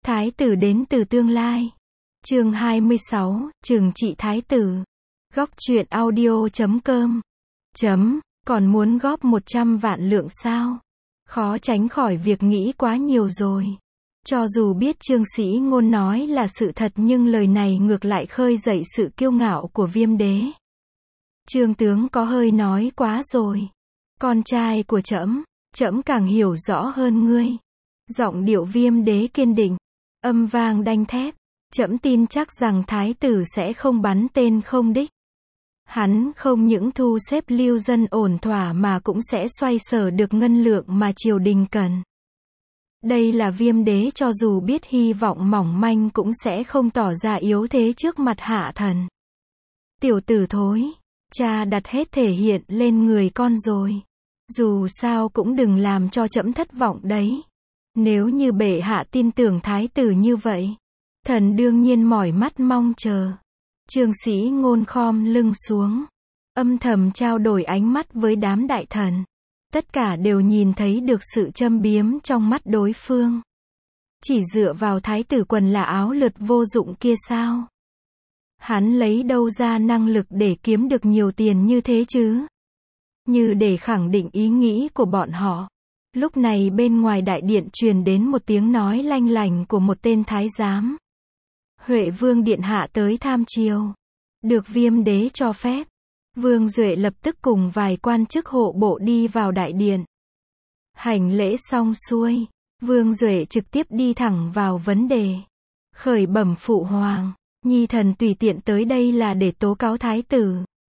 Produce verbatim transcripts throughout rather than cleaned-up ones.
Thái tử đến từ tương lai. Chương hai mươi sáu, trừng trị thái tử. Góc truyện audio chấm com. Chấm, còn muốn góp một trăm vạn lượng sao? Khó tránh khỏi việc nghĩ quá nhiều rồi. Cho dù biết Trương Sĩ Ngôn nói là sự thật nhưng lời này ngược lại khơi dậy sự kiêu ngạo của Viêm đế. Trương tướng có hơi nói quá rồi. Con trai của trẫm, trẫm càng hiểu rõ hơn ngươi. Giọng điệu Viêm đế kiên định, âm vang đanh thép. Trẫm tin chắc rằng thái tử sẽ không bắn tên không đích. Hắn không những thu xếp lưu dân ổn thỏa mà cũng sẽ xoay sở được ngân lượng mà triều đình cần. Đây là Viêm đế cho dù biết hy vọng mỏng manh cũng sẽ không tỏ ra yếu thế trước mặt hạ thần. Tiểu tử thối, cha đặt hết thể hiện lên người con rồi. Dù sao cũng đừng làm cho trẫm thất vọng đấy. Nếu như bệ hạ tin tưởng thái tử như vậy, thần đương nhiên mỏi mắt mong chờ. Trương Sĩ Ngôn khom lưng xuống, âm thầm trao đổi ánh mắt với đám đại thần. Tất cả đều nhìn thấy được sự châm biếm trong mắt đối phương. Chỉ dựa vào thái tử quần là áo lượt vô dụng kia sao? Hắn lấy đâu ra năng lực để kiếm được nhiều tiền như thế chứ? Như để khẳng định ý nghĩ của bọn họ. Lúc này bên ngoài đại điện truyền đến một tiếng nói lanh lành của một tên thái giám. Huệ Vương điện hạ tới tham triều. Được Viêm đế cho phép. Vương Duệ lập tức cùng vài quan chức hộ bộ đi vào đại điện. Hành lễ xong xuôi, Vương Duệ trực tiếp đi thẳng vào vấn đề. Khởi bẩm phụ hoàng, nhi thần tùy tiện tới đây là để tố cáo thái tử.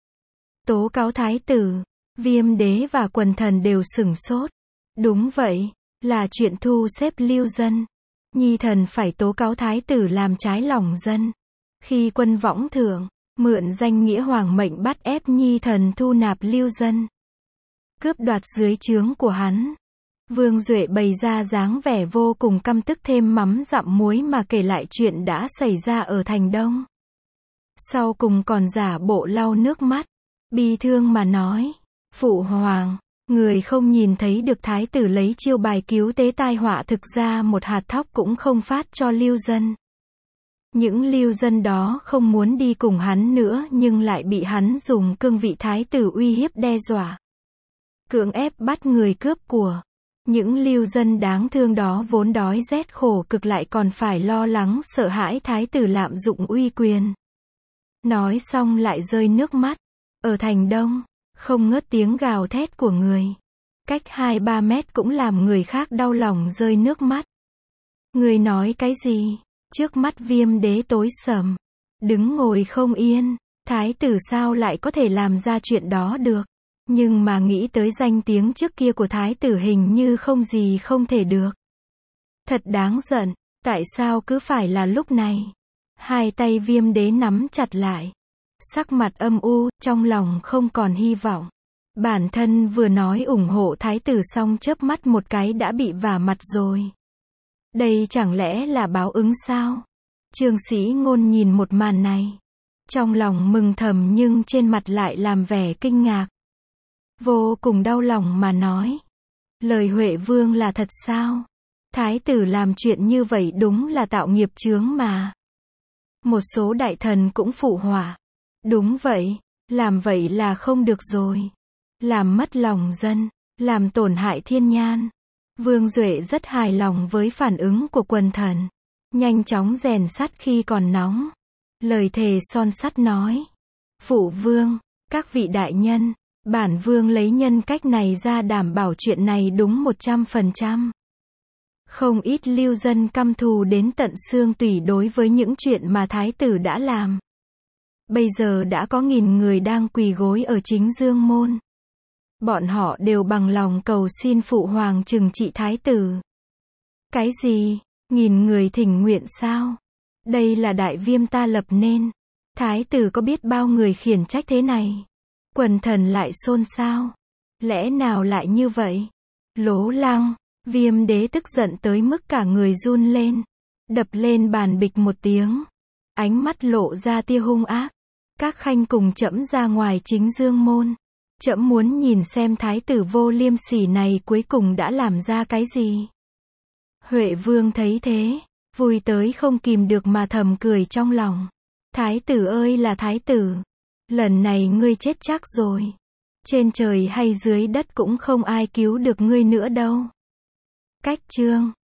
Tố cáo thái tử, Viêm đế và quần thần đều sửng sốt. Đúng vậy, là chuyện thu xếp lưu dân. Nhi thần phải tố cáo thái tử làm trái lòng dân. Khi quân võng thượng, mượn danh nghĩa hoàng mệnh bắt ép nhi thần thu nạp lưu dân. Cướp đoạt dưới trướng của hắn. Vương Duệ bày ra dáng vẻ vô cùng căm tức thêm mắm dặm muối mà kể lại chuyện đã xảy ra ở thành Đông. Sau cùng còn giả bộ lau nước mắt, bi thương mà nói, phụ hoàng, người không nhìn thấy được thái tử lấy chiêu bài cứu tế tai họa thực ra một hạt thóc cũng không phát cho lưu dân. Những lưu dân đó không muốn đi cùng hắn nữa nhưng lại bị hắn dùng cương vị thái tử uy hiếp đe dọa. Cưỡng ép bắt người cướp của. Những lưu dân đáng thương đó vốn đói rét khổ cực lại còn phải lo lắng sợ hãi thái tử lạm dụng uy quyền. Nói xong lại rơi nước mắt. Ở thành Đông, không ngớt tiếng gào thét của người. Cách hai ba mét cũng làm người khác đau lòng rơi nước mắt. Người nói cái gì? Trước mắt Viêm đế tối sầm. Đứng ngồi không yên. Thái tử sao lại có thể làm ra chuyện đó được? Nhưng mà nghĩ tới danh tiếng trước kia của thái tử hình như không gì không thể được. Thật đáng giận. Tại sao cứ phải là lúc này? Hai tay Viêm đế nắm chặt lại. Sắc mặt âm u, trong lòng không còn hy vọng. Bản thân vừa nói ủng hộ thái tử xong chớp mắt một cái đã bị vả mặt rồi. Đây chẳng lẽ là báo ứng sao? Trương Sĩ Ngôn nhìn một màn này. Trong lòng mừng thầm nhưng trên mặt lại làm vẻ kinh ngạc. Vô cùng đau lòng mà nói. Lời Huệ Vương là thật sao? Thái tử làm chuyện như vậy đúng là tạo nghiệp chướng mà. Một số đại thần cũng phụ họa. Đúng vậy, làm vậy là không được rồi. Làm mất lòng dân, làm tổn hại thiên nhan. Vương Duệ rất hài lòng với phản ứng của quần thần. Nhanh chóng rèn sắt khi còn nóng. Lời thề son sắt nói. Phụ vương, các vị đại nhân, bản vương lấy nhân cách này ra đảm bảo chuyện này đúng một trăm phần trăm. Không ít lưu dân căm thù đến tận xương tủy đối với những chuyện mà thái tử đã làm. Bây giờ đã có nghìn người đang quỳ gối ở chính dương môn. Bọn họ đều bằng lòng cầu xin phụ hoàng trừng trị thái tử. Cái gì? Nghìn người thỉnh nguyện sao? Đây là đại Viêm ta lập nên. Thái tử có biết bao người khiển trách thế này? Quần thần lại xôn xao. Lẽ nào lại như vậy? Lố lăng, Viêm đế tức giận tới mức cả người run lên. Đập lên bàn bịch một tiếng. Ánh mắt lộ ra tia hung ác. Các khanh cùng trẫm ra ngoài chính dương môn. Trẫm muốn nhìn xem thái tử vô liêm sỉ này cuối cùng đã làm ra cái gì. Huệ Vương thấy thế, Vui tới không kìm được mà thầm cười trong lòng. Thái tử ơi là thái tử, lần này ngươi chết chắc rồi. Trên trời hay dưới đất cũng không ai cứu được ngươi nữa đâu. Cách chương